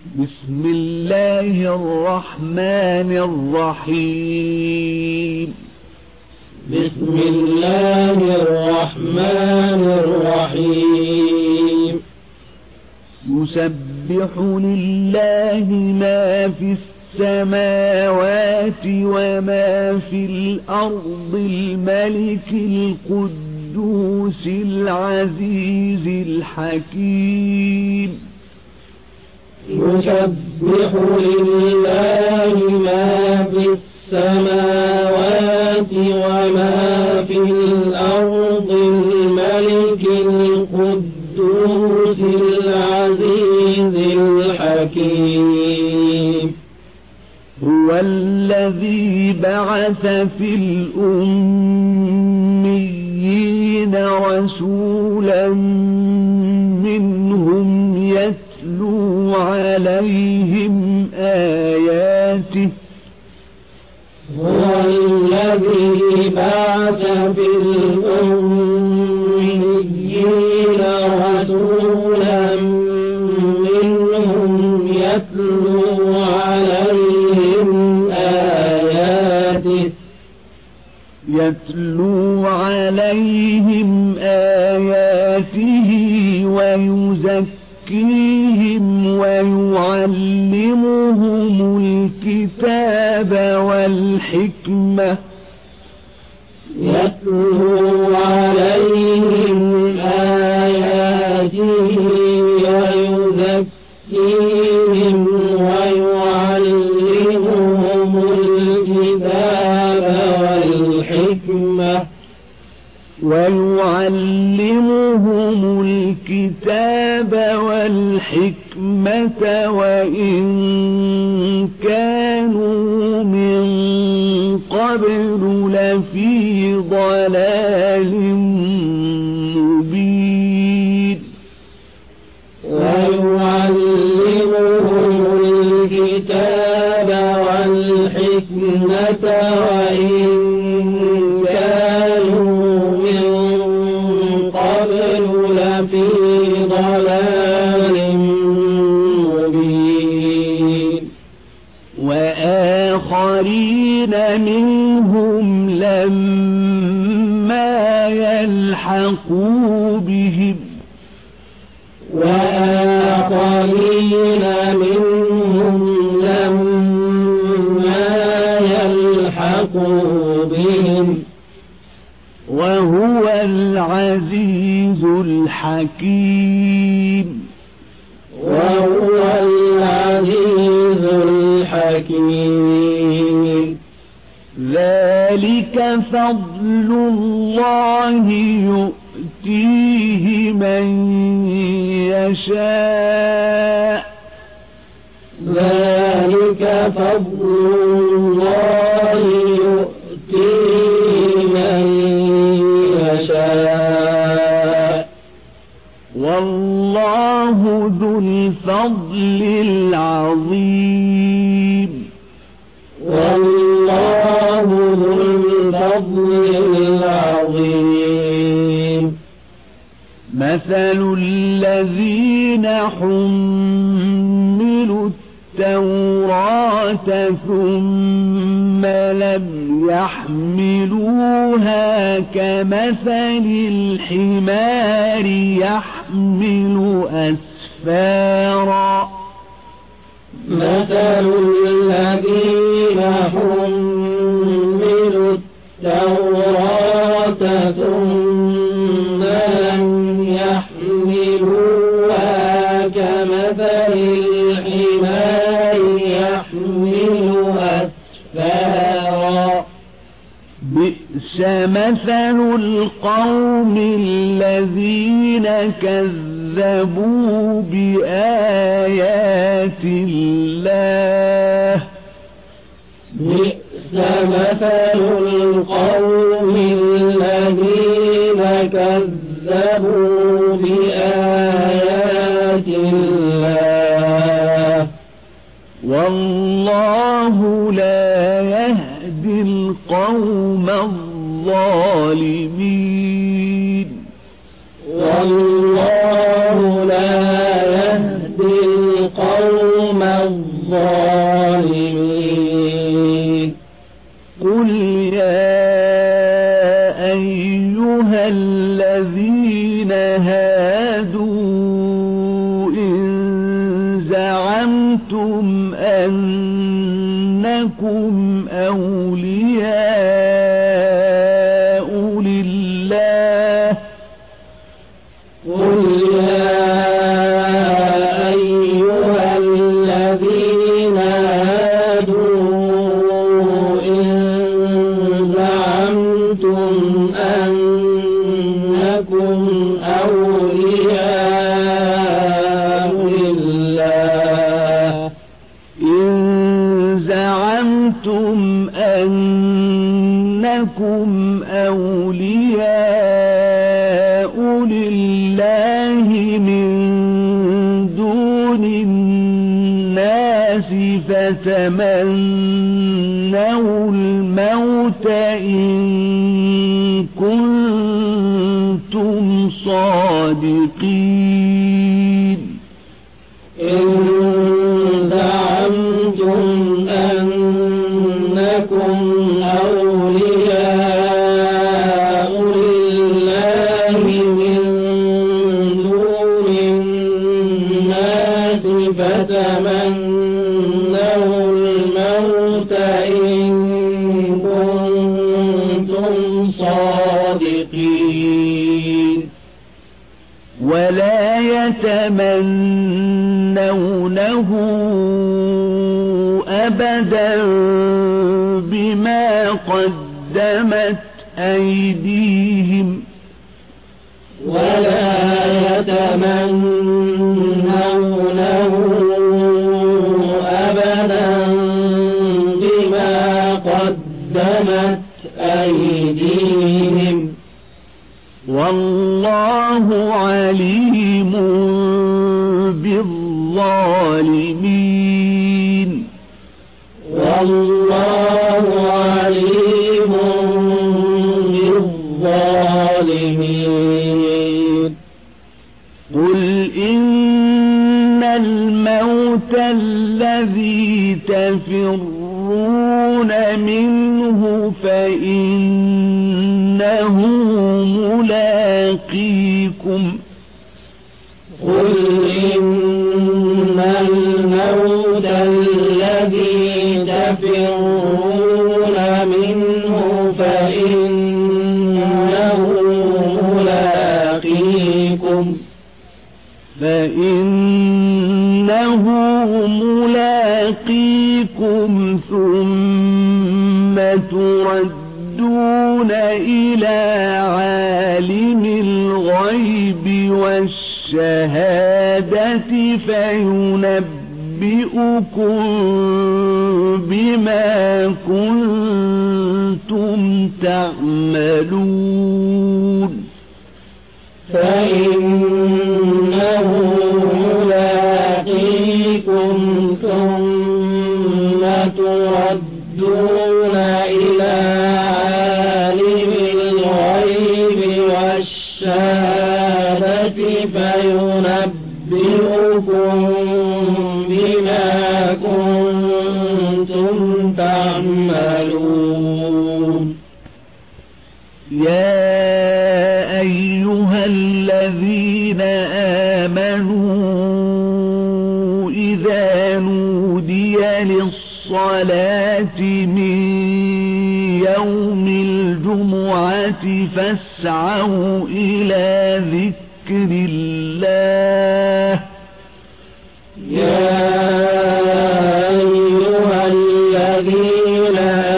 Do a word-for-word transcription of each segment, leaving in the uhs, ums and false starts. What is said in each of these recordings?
بسم الله الرحمن الرحيم بسم الله الرحمن الرحيم يسبح لله ما في السماوات وما في الأرض الملك القدوس العزيز الحكيم يسبح لله ما في السماوات وما في الأرض الملك القدوس العزيز الحكيم هو الذي بعث في الأميين رسولا منهم يتلو عليهم آياته هو الذي بعث في الأميين رسولا منهم يتلو عليهم آياته يتلو عليهم آياته ويزكيهم ويعلمهم الكتاب والحكمة يتلو عليهم آياته ويزكيهم ويعلمهم الكتاب والحكمة ويعلمهم الكتاب والحكمة وإن كانوا من قبل لفي ضلال مبين ويعلمهم الكتاب والحكمة وإن كانوا من قبل لفي ضلال مبين وآخرين منهم لما يلحقوا بهم وآخرين منهم لما يلحقوا بهم وهو العزيز الحكيم وهو العزيز الحكيم ذلك فضل الله يؤتيه من يشاء ذلك فضل الله يؤتيه من يشاء والله ذو الفضل العظيم والله ذو الفضل العظيم مثل الذين حملوا التوراة ثم لم يحملوها كمثل الحمار يحمل أسفارا مثل الذين حملوا التوراة ثم لم يحملوها كمثل الحمار يحمل أسفارا بئس مثل القوم الذين كذبوا بآيات الله بئس مثل القوم الذين كذبوا بآيات الله والله لا يهدي القوم الظالمين والله لا يهدي القوم الظالمين. قل يا أيها الذين هادوا إن زعمتم أنكم أولياء لله قل يا أيها الذين هادوا إن زعمتم أنكم أولياء لله إن زعمتم أنكم أولياء لله من دون الناس فتمنوا الموت إن كنتم صادقين. إن زعمتم أنكم أولياء لله من دون الناس فتمنوا الموت إن كنتم صادقين. ولا يتمنونه أبدا بما قدمت أيديهم ولا يتمنونه أبدا بما قدمت أيديهم والله عليم بالظالمين. والله عليم بالظالمين. قل إن الموت الذي تفرون منه فإنه ملاقيكم. قل إن الموت الذي تفرون منه فإنه ملاقيكم فإنه ملاقيكم ثم تردون إلى عالم الغيب والشهادة فينبئكم بما كنتم تعملون. فإنه ملاقيكم ثم تردون إلى عالم الغيب والشهادة فينبئكم بما كنتم تعملون. يا أيها الذين آمنوا إذا نودي للصلاة من يوم الجمعة فاسعوا إلى ذكر الله. يا أيها الذين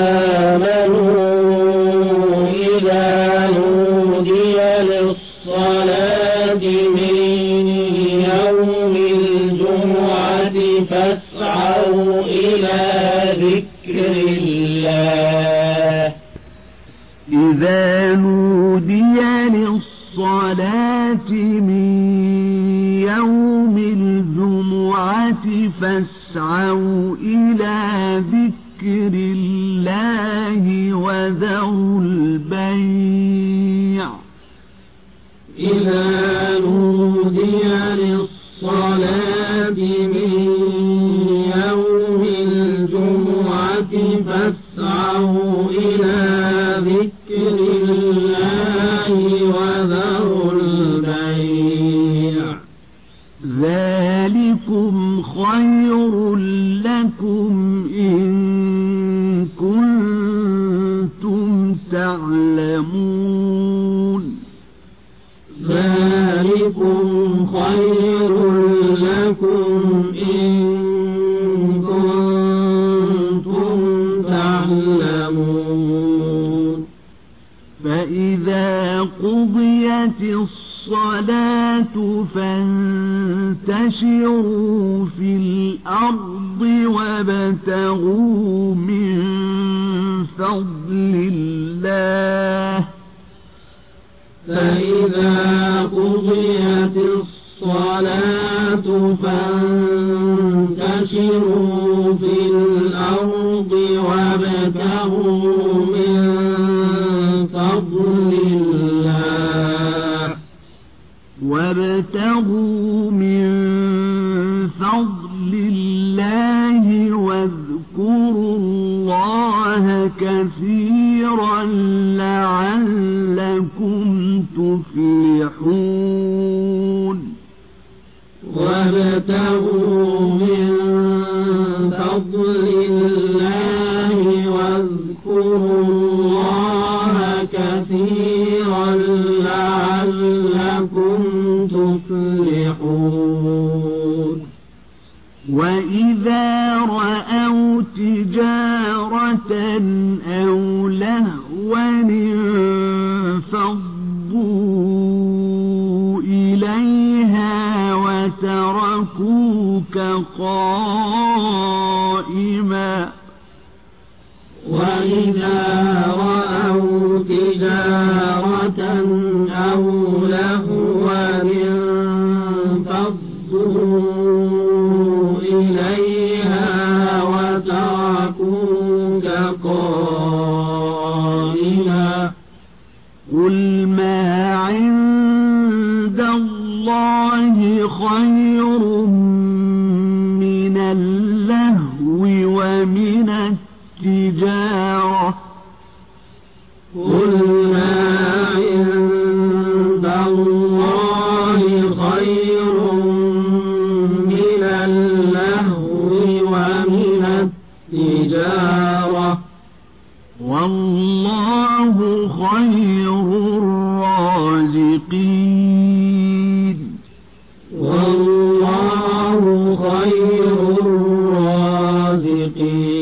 آمنوا إذا نودي للصلاة من يوم الجمعة فاسعوا إلى ذكر الله. إذا نودي للصلاة من يوم الجمعة فاسعوا إلى ذكر الله وذروا البيع. إذا نودي للصلاة من خير لكم إن كنتم تعلمون ذلكم خير لكم إن كنتم تعلمون فإذا قضيت الصلاة فانتشروا في الأرض وابتغوا من فضل الله فإذا قضيت الصلاة فانتشروا في الأرض وابتغوا من فضل الله وابتغوا من فضل الله واذكروا الله كثيرا لعلكم تفلحون وابتغوا من فضل الله واذكروا الله كثيرا لعلكم تفلحون وإذا رأوا تجارة أو لهوا انفضوا إليها وتركوك قائما وإذا رأوا تجارة أو لهوا انفضوا إليها وتركوك قائما قل ما عند الله خير من اللهو ومن التجارة قل ما عند الله خير من اللهو ومن التجارة والله خير الرازقين والله خير الرازقين